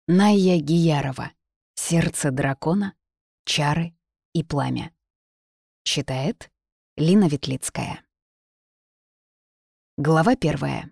Найя Гиярова. «Сердце дракона. Чары и пламя». Читает Лина Ветлицкая. Глава 1.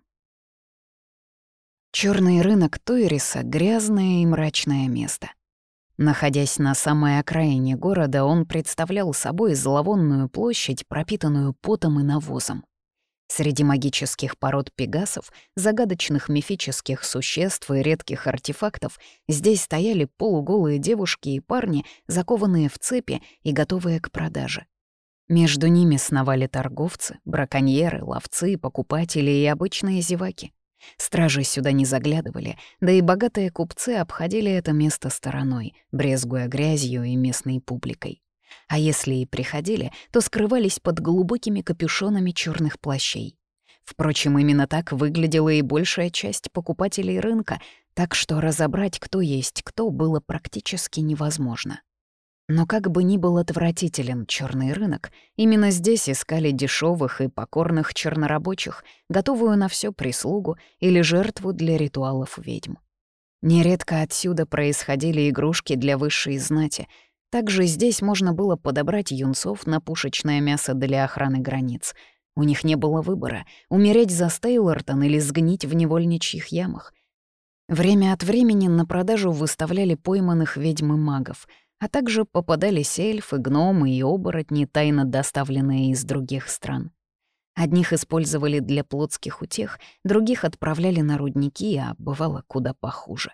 Чёрный рынок Тойриса — грязное и мрачное место. Находясь на самой окраине города, он представлял собой зловонную площадь, пропитанную потом и навозом. Среди магических пород пегасов, загадочных мифических существ и редких артефактов здесь стояли полуголые девушки и парни, закованные в цепи и готовые к продаже. Между ними сновали торговцы, браконьеры, ловцы, покупатели и обычные зеваки. Стражи сюда не заглядывали, да и богатые купцы обходили это место стороной, брезгуя грязью и местной публикой. А если и приходили, то скрывались под глубокими капюшонами черных плащей. Впрочем, именно так выглядела и большая часть покупателей рынка, так что разобрать, кто есть кто, было практически невозможно. Но как бы ни был отвратителен черный рынок, именно здесь искали дешевых и покорных чернорабочих, готовую на все прислугу или жертву для ритуалов ведьм. Нередко отсюда происходили игрушки для высшей знати. Также здесь можно было подобрать юнцов на пушечное мясо для охраны границ. У них не было выбора — умереть за Стейлортон или сгнить в невольничьих ямах. Время от времени на продажу выставляли пойманных ведьм и магов, а также попадались эльфы, гномы и оборотни, тайно доставленные из других стран. Одних использовали для плотских утех, других отправляли на рудники, а бывало куда похуже.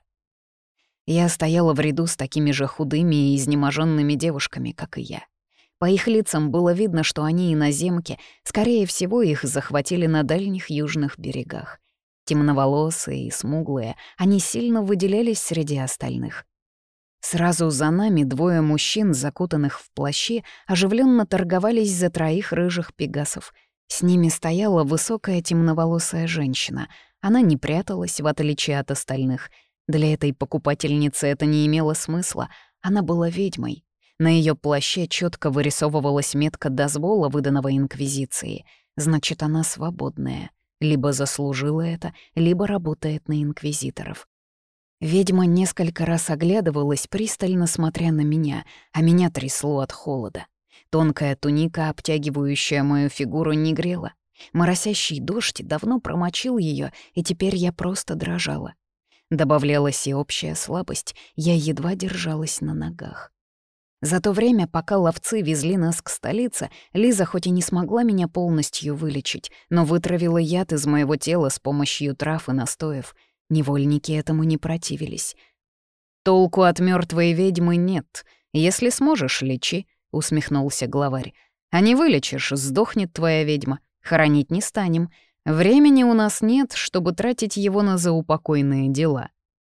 Я стояла в ряду с такими же худыми и изнеможенными девушками, как и я. По их лицам было видно, что они иноземки, скорее всего, их захватили на дальних южных берегах. Темноволосые и смуглые, они сильно выделялись среди остальных. Сразу за нами двое мужчин, закутанных в плащи, оживленно торговались за 3 рыжих пегасов. С ними стояла высокая темноволосая женщина. Она не пряталась, в отличие от остальных. Для этой покупательницы это не имело смысла. Она была ведьмой. На ее плаще четко вырисовывалась метка дозвола, выданного Инквизиции. Значит, она свободная. Либо заслужила это, либо работает на инквизиторов. Ведьма несколько раз оглядывалась, пристально смотря на меня, а меня трясло от холода. Тонкая туника, обтягивающая мою фигуру, не грела. Моросящий дождь давно промочил ее, и теперь я просто дрожала. Добавлялась и общая слабость, я едва держалась на ногах. За то время, пока ловцы везли нас к столице, Лиза хоть и не смогла меня полностью вылечить, но вытравила яд из моего тела с помощью трав и настоев. Невольники этому не противились. «Толку от мертвой ведьмы нет. Если сможешь, лечи», — усмехнулся главарь. «А не вылечишь, сдохнет твоя ведьма. Хоронить не станем. Времени у нас нет, чтобы тратить его на заупокойные дела».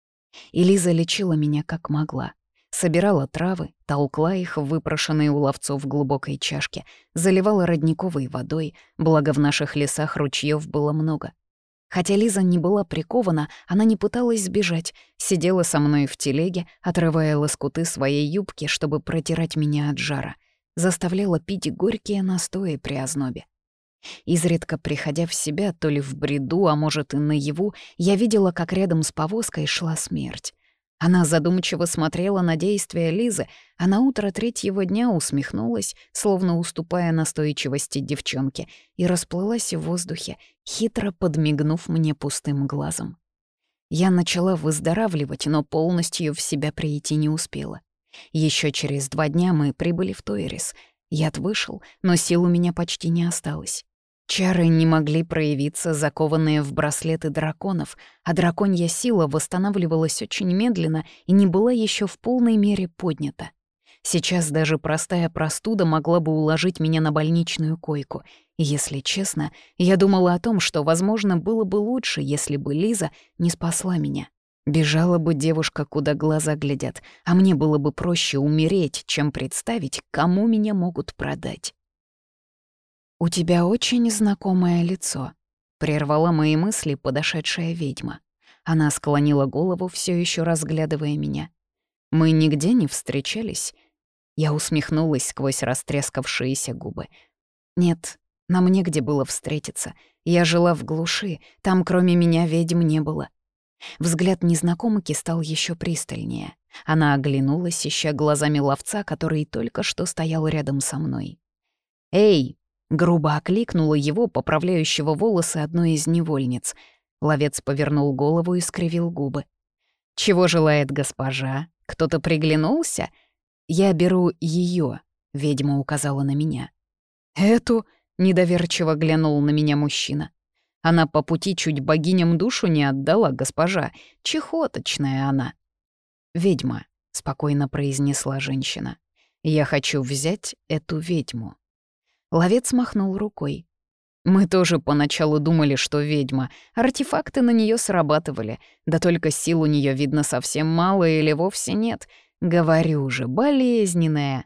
И Лиза лечила меня как могла. Собирала травы, толкла их в выпрошенные у ловцов глубокой чашке, заливала родниковой водой, благо в наших лесах ручьёв было много. Хотя Лиза не была прикована, она не пыталась сбежать, сидела со мной в телеге, отрывая лоскуты своей юбки, чтобы протирать меня от жара, заставляла пить горькие настои при ознобе. Изредка приходя в себя, то ли в бреду, а может и наяву, я видела, как рядом с повозкой шла смерть. Она задумчиво смотрела на действия Лизы, а на утро 3-го дня усмехнулась, словно уступая настойчивости девчонки, и расплылась в воздухе, хитро подмигнув мне пустым глазом. Я начала выздоравливать, но полностью в себя прийти не успела. Еще через 2 дня мы прибыли в Тойрис. Яд вышел, но сил у меня почти не осталось. Чары не могли проявиться, закованные в браслеты драконов, а драконья сила восстанавливалась очень медленно и не была еще в полной мере поднята. Сейчас даже простая простуда могла бы уложить меня на больничную койку. И, если честно, я думала о том, что, возможно, было бы лучше, если бы Лиза не спасла меня. Бежала бы девушка, куда глаза глядят, а мне было бы проще умереть, чем представить, кому меня могут продать. «У тебя очень знакомое лицо», — прервала мои мысли подошедшая ведьма. Она склонила голову, все еще разглядывая меня. «Мы нигде не встречались?» Я усмехнулась сквозь растрескавшиеся губы. «Нет, нам негде было встретиться. Я жила в глуши, там кроме меня ведьм не было». Взгляд незнакомки стал еще пристальнее. Она оглянулась, ища глазами ловца, который только что стоял рядом со мной. «Эй!» — грубо окликнула его, поправляющего волосы одной из невольниц. Ловец повернул голову и скривил губы. «Чего желает госпожа? Кто-то приглянулся? Я беру ее. Ведьма указала на меня. «Эту?» — недоверчиво глянул на меня мужчина. «Она по пути чуть богиням душу не отдала, госпожа. Чехоточная она». «Ведьма», — спокойно произнесла женщина. «Я хочу взять эту ведьму». Ловец махнул рукой. «Мы тоже поначалу думали, что ведьма. Артефакты на нее срабатывали. Да только сил у нее видно совсем мало или вовсе нет. Говорю же, болезненная».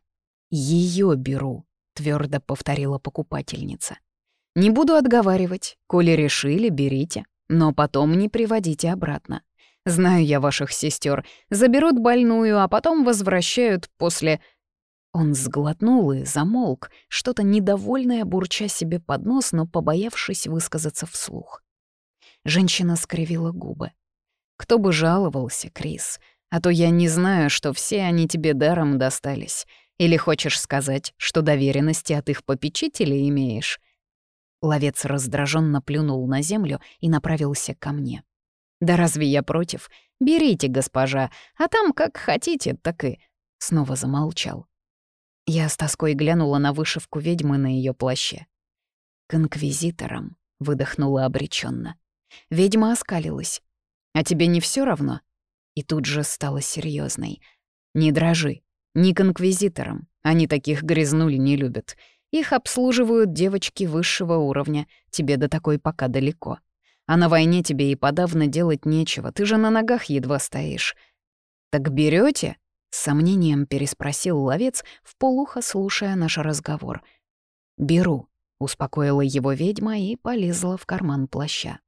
Ее беру», — твердо повторила покупательница. «Не буду отговаривать. Коли решили, берите. Но потом не приводите обратно. Знаю я ваших сестер. Заберут больную, а потом возвращают после...» Он сглотнул и замолк, что-то недовольное бурча себе под нос, но побоявшись высказаться вслух. Женщина скривила губы. «Кто бы жаловался, Крис? А то я не знаю, что все они тебе даром достались. Или хочешь сказать, что доверенности от их попечителей имеешь?» Ловец раздраженно плюнул на землю и направился ко мне. «Да разве я против? Берите, госпожа, а там как хотите, так и...» Снова замолчал. Я с тоской глянула на вышивку ведьмы на ее плаще. «К инквизиторам», — выдохнула обреченно. Ведьма оскалилась. «А тебе не все равно?» И тут же стала серьезной. «Не дрожи. Не к инквизиторам. Они таких грязнуль не любят. Их обслуживают девочки высшего уровня. Тебе до такой пока далеко. А на войне тебе и подавно делать нечего. Ты же на ногах едва стоишь». «Так берете? С сомнением переспросил ловец, вполухо слушая наш разговор. «Беру», — успокоила его ведьма и полезла в карман плаща.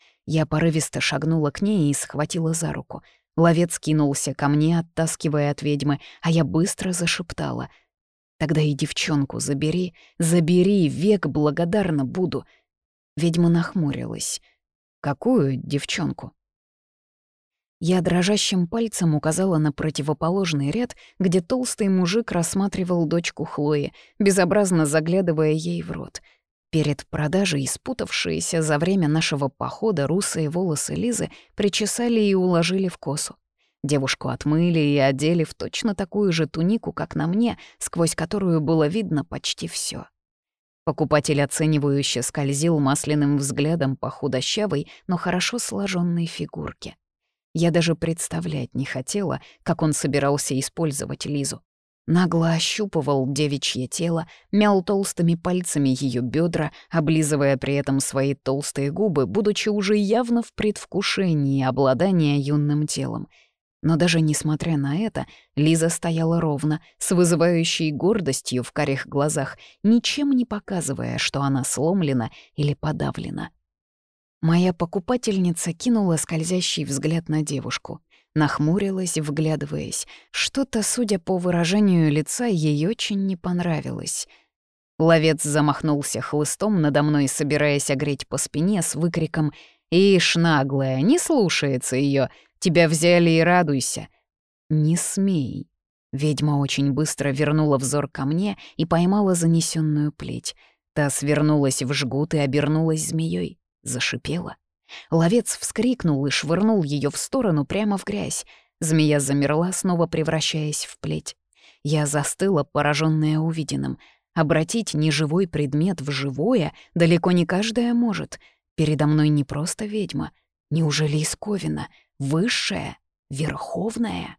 Я порывисто шагнула к ней и схватила за руку. Ловец кинулся ко мне, оттаскивая от ведьмы, а я быстро зашептала. «Тогда и девчонку забери, забери, век благодарна буду». Ведьма нахмурилась. «Какую девчонку?» Я дрожащим пальцем указала на противоположный ряд, где толстый мужик рассматривал дочку Хлои, безобразно заглядывая ей в рот. Перед продажей спутавшиеся за время нашего похода русые волосы Лизы причесали и уложили в косу. Девушку отмыли и одели в точно такую же тунику, как на мне, сквозь которую было видно почти все. Покупатель оценивающе скользил масляным взглядом по худощавой, но хорошо сложенной фигурке. Я даже представлять не хотела, как он собирался использовать Лизу. Нагло ощупывал девичье тело, мял толстыми пальцами ее бедра, облизывая при этом свои толстые губы, будучи уже явно в предвкушении обладания юным телом. Но даже несмотря на это, Лиза стояла ровно, с вызывающей гордостью в карих глазах, ничем не показывая, что она сломлена или подавлена. Моя покупательница кинула скользящий взгляд на девушку, нахмурилась, вглядываясь. Что-то, судя по выражению лица, ей очень не понравилось. Ловец замахнулся хлыстом надо мной, собираясь огреть по спине с выкриком: «Ишь, наглая, не слушается ее, тебя взяли и радуйся». «Не смей». Ведьма очень быстро вернула взор ко мне и поймала занесенную плеть. Та свернулась в жгут и обернулась змеей. Зашипела. Ловец вскрикнул и швырнул ее в сторону прямо в грязь. Змея замерла, снова превращаясь в плеть. Я застыла, пораженная увиденным. Обратить неживой предмет в живое далеко не каждая может. Передо мной не просто ведьма. Неужели из Ковина? Высшая? Верховная?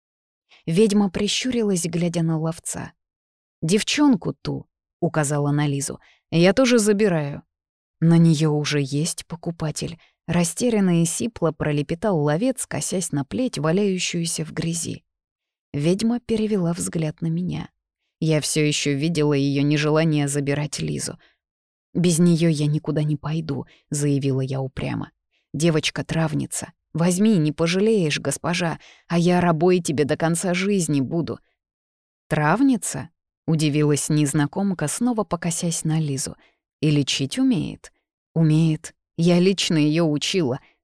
Ведьма прищурилась, глядя на ловца. «Девчонку ту», — указала на Лизу, — «я тоже забираю». На нее уже есть покупатель. Растерянно и сипло пролепетал ловец, косясь на плеть, валяющуюся в грязи. Ведьма перевела взгляд на меня. Я все еще видела ее нежелание забирать Лизу. «Без нее я никуда не пойду», — заявила я упрямо. «Девочка-травница. Возьми, не пожалеешь, госпожа, а я рабой тебе до конца жизни буду». «Травница?» — удивилась незнакомка, снова покосясь на Лизу. «И лечить умеет?» «Умеет. Я лично ее учила.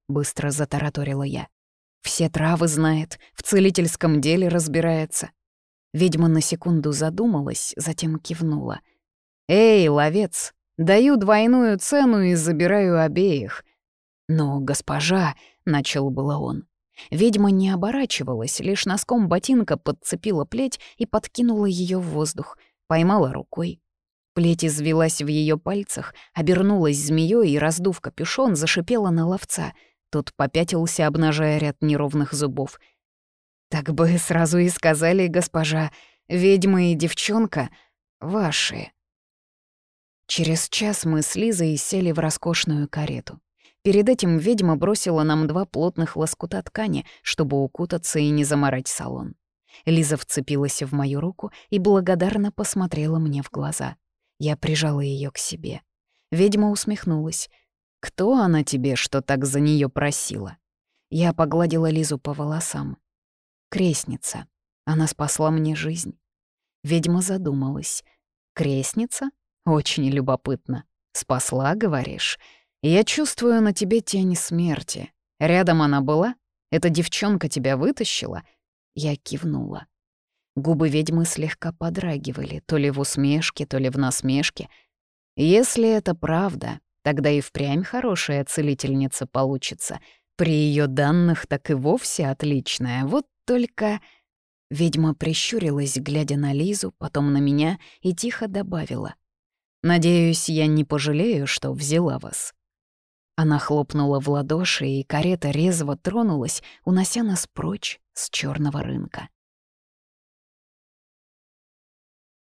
быстро затараторила я. «Все травы знает, в целительском деле разбирается». Ведьма на секунду задумалась, затем кивнула. «Эй, ловец, даю двойную цену и забираю обеих». «Но, госпожа», — начал было он. Ведьма не оборачивалась, лишь носком ботинка подцепила плеть и подкинула ее в воздух, поймала рукой. Плеть извилась в ее пальцах, обернулась змеей и, раздув капюшон, зашипела на ловца. Тот попятился, обнажая ряд неровных зубов. «Так бы сразу и сказали, госпожа, ведьма и девчонка ваши». Через час мы с Лизой сели в роскошную карету. Перед этим ведьма бросила нам 2 плотных лоскута ткани, чтобы укутаться и не заморать салон. Лиза вцепилась в мою руку и благодарно посмотрела мне в глаза. Я прижала ее к себе. Ведьма усмехнулась. «Кто она тебе, что так за нее просила?» Я погладила Лизу по волосам. «Крестница. Она спасла мне жизнь». Ведьма задумалась. «Крестница? Очень любопытно. Спасла, говоришь? Я чувствую на тебе тень смерти. Рядом она была? Эта девчонка тебя вытащила?» Я кивнула. Губы ведьмы слегка подрагивали, то ли в усмешке, то ли в насмешке. «Если это правда, тогда и впрямь хорошая целительница получится. При ее данных так и вовсе отличная. Вот только...» Ведьма прищурилась, глядя на Лизу, потом на меня, и тихо добавила. «Надеюсь, я не пожалею, что взяла вас». Она хлопнула в ладоши, и карета резво тронулась, унося нас прочь с черного рынка.